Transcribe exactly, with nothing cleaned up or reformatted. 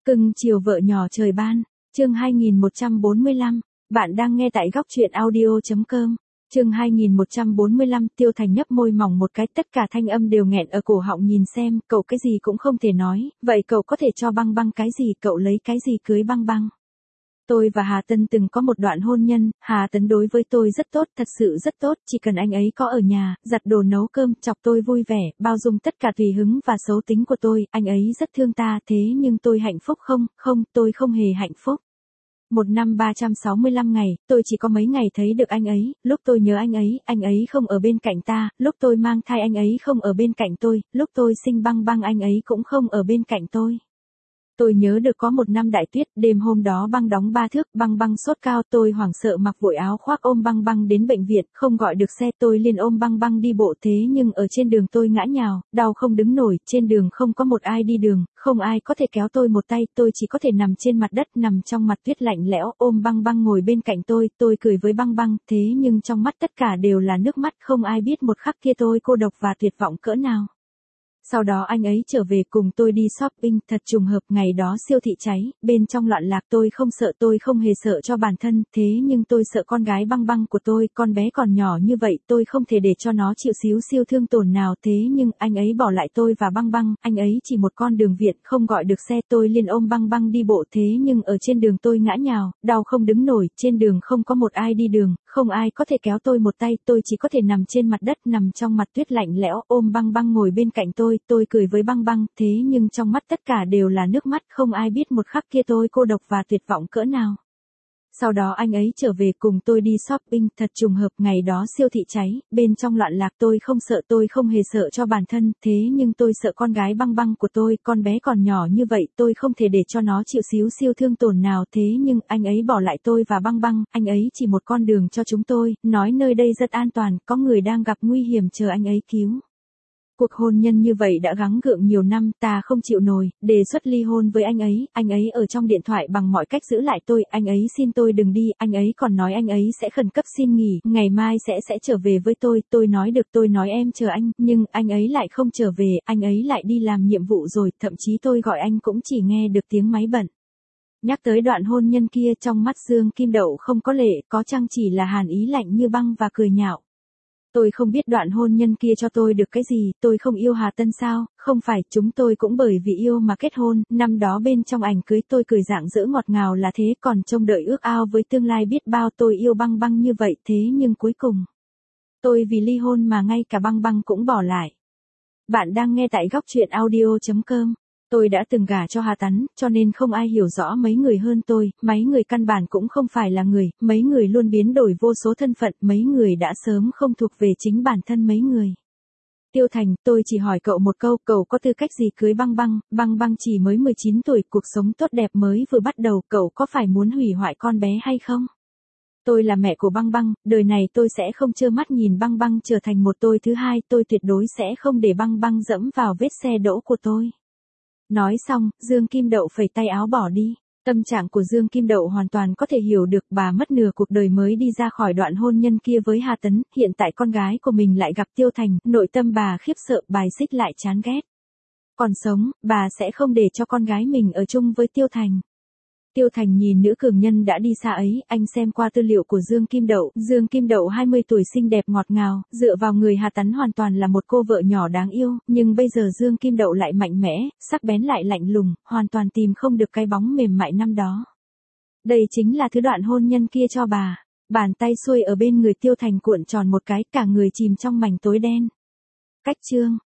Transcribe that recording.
Cưng chiều vợ nhỏ trời ban, chương hai nghìn một trăm bốn mươi lăm, bạn đang nghe tại góc truyện audio.com. Chương hai nghìn một trăm bốn mươi lăm, Tiêu Thành nhấp môi mỏng một cái, tất cả thanh âm đều nghẹn ở cổ họng, nhìn xem, cậu cái gì cũng không thể nói, vậy cậu có thể cho Băng Băng cái gì, cậu lấy cái gì cưới Băng Băng? Tôi và Hà Tân từng có một đoạn hôn nhân, Hà Tấn đối với tôi rất tốt, thật sự rất tốt, chỉ cần anh ấy có ở nhà, giặt đồ nấu cơm, chọc tôi vui vẻ, bao dung tất cả tùy hứng và xấu tính của tôi, anh ấy rất thương ta, thế nhưng tôi hạnh phúc không, không, tôi không hề hạnh phúc. Một năm ba trăm sáu mươi lăm ngày, tôi chỉ có mấy ngày thấy được anh ấy, lúc tôi nhớ anh ấy, anh ấy không ở bên cạnh ta, lúc tôi mang thai anh ấy không ở bên cạnh tôi, lúc tôi sinh Băng Băng anh ấy cũng không ở bên cạnh tôi. Tôi nhớ được có một năm đại tuyết, đêm hôm đó băng đóng ba thước, Băng Băng sốt cao, tôi hoảng sợ mặc vội áo khoác ôm Băng Băng đến bệnh viện, không gọi được xe, tôi liền ôm Băng Băng đi bộ, thế nhưng ở trên đường tôi ngã nhào, đau không đứng nổi, trên đường không có một ai đi đường, không ai có thể kéo tôi một tay, tôi chỉ có thể nằm trên mặt đất, nằm trong mặt tuyết lạnh lẽo, ôm Băng Băng ngồi bên cạnh tôi, tôi cười với Băng Băng, thế nhưng trong mắt tất cả đều là nước mắt, không ai biết một khắc kia tôi cô độc và tuyệt vọng cỡ nào. Sau đó anh ấy trở về cùng tôi đi shopping, thật trùng hợp, ngày đó siêu thị cháy, bên trong loạn lạc, tôi không sợ, tôi không hề sợ cho bản thân, thế nhưng tôi sợ con gái Băng Băng của tôi, con bé còn nhỏ như vậy, tôi không thể để cho nó chịu xíu siêu thương tổn nào, thế nhưng anh ấy bỏ lại tôi và Băng Băng, anh ấy chỉ một con đường viện, không gọi được xe, tôi liền ôm Băng Băng đi bộ, thế nhưng ở trên đường tôi ngã nhào, đau không đứng nổi, trên đường không có một ai đi đường, không ai có thể kéo tôi một tay, tôi chỉ có thể nằm trên mặt đất, nằm trong mặt tuyết lạnh lẽo, ôm Băng Băng ngồi bên cạnh tôi, tôi cười với Băng Băng, thế nhưng trong mắt tất cả đều là nước mắt, không ai biết một khắc kia tôi cô độc và tuyệt vọng cỡ nào. Sau đó anh ấy trở về cùng tôi đi shopping, thật trùng hợp, ngày đó siêu thị cháy, bên trong loạn lạc, tôi không sợ, tôi không hề sợ cho bản thân, thế nhưng tôi sợ con gái Băng Băng của tôi, con bé còn nhỏ như vậy, tôi không thể để cho nó chịu xíu siêu thương tổn nào, thế nhưng anh ấy bỏ lại tôi và Băng Băng, anh ấy chỉ một con đường cho chúng tôi, nói nơi đây rất an toàn, có người đang gặp nguy hiểm chờ anh ấy cứu. Cuộc hôn nhân như vậy đã gắng gượng nhiều năm, ta không chịu nổi, đề xuất ly hôn với anh ấy, anh ấy ở trong điện thoại bằng mọi cách giữ lại tôi, anh ấy xin tôi đừng đi, anh ấy còn nói anh ấy sẽ khẩn cấp xin nghỉ, ngày mai sẽ sẽ trở về với tôi, tôi nói được, tôi nói em chờ anh, nhưng anh ấy lại không trở về, anh ấy lại đi làm nhiệm vụ rồi, thậm chí tôi gọi anh cũng chỉ nghe được tiếng máy bận. Nhắc tới đoạn hôn nhân kia, trong mắt Dương Kim Đậu không có lệ, có chăng chỉ là hàn ý lạnh như băng và cười nhạo. Tôi không biết đoạn hôn nhân kia cho tôi được cái gì, tôi không yêu Hà Tân sao, không phải, chúng tôi cũng bởi vì yêu mà kết hôn, năm đó bên trong ảnh cưới tôi cười rạng rỡ ngọt ngào là thế, còn trông đợi ước ao với tương lai biết bao, tôi yêu Băng Băng như vậy, thế nhưng cuối cùng, tôi vì ly hôn mà ngay cả Băng Băng cũng bỏ lại. Bạn đang nghe tại góc truyện audio.com. Tôi đã từng gả cho Hà Tấn, cho nên không ai hiểu rõ mấy người hơn tôi, mấy người căn bản cũng không phải là người, mấy người luôn biến đổi vô số thân phận, mấy người đã sớm không thuộc về chính bản thân mấy người. Tiêu Thành, tôi chỉ hỏi cậu một câu, cậu có tư cách gì cưới Băng Băng, Băng Băng chỉ mới mười chín tuổi, cuộc sống tốt đẹp mới vừa bắt đầu, cậu có phải muốn hủy hoại con bé hay không? Tôi là mẹ của Băng Băng, đời này tôi sẽ không trơ mắt nhìn Băng Băng trở thành một tôi thứ hai, tôi tuyệt đối sẽ không để Băng Băng dẫm vào vết xe đỗ của tôi. Nói xong, Dương Kim Đậu phẩy tay áo bỏ đi. Tâm trạng của Dương Kim Đậu hoàn toàn có thể hiểu được, bà mất nửa cuộc đời mới đi ra khỏi đoạn hôn nhân kia với Hà Tấn, hiện tại con gái của mình lại gặp Tiêu Thành, nội tâm bà khiếp sợ, bài xích lại chán ghét. Còn sống, bà sẽ không để cho con gái mình ở chung với Tiêu Thành. Tiêu Thành nhìn nữ cường nhân đã đi xa ấy, anh xem qua tư liệu của Dương Kim Đậu, Dương Kim Đậu hai mươi tuổi xinh đẹp ngọt ngào, dựa vào người Hà Tấn hoàn toàn là một cô vợ nhỏ đáng yêu, nhưng bây giờ Dương Kim Đậu lại mạnh mẽ, sắc bén lại lạnh lùng, hoàn toàn tìm không được cái bóng mềm mại năm đó. Đây chính là thứ đoạn hôn nhân kia cho bà. Bàn tay xuôi ở bên người Tiêu Thành cuộn tròn một cái, cả người chìm trong mảnh tối đen. Cách chương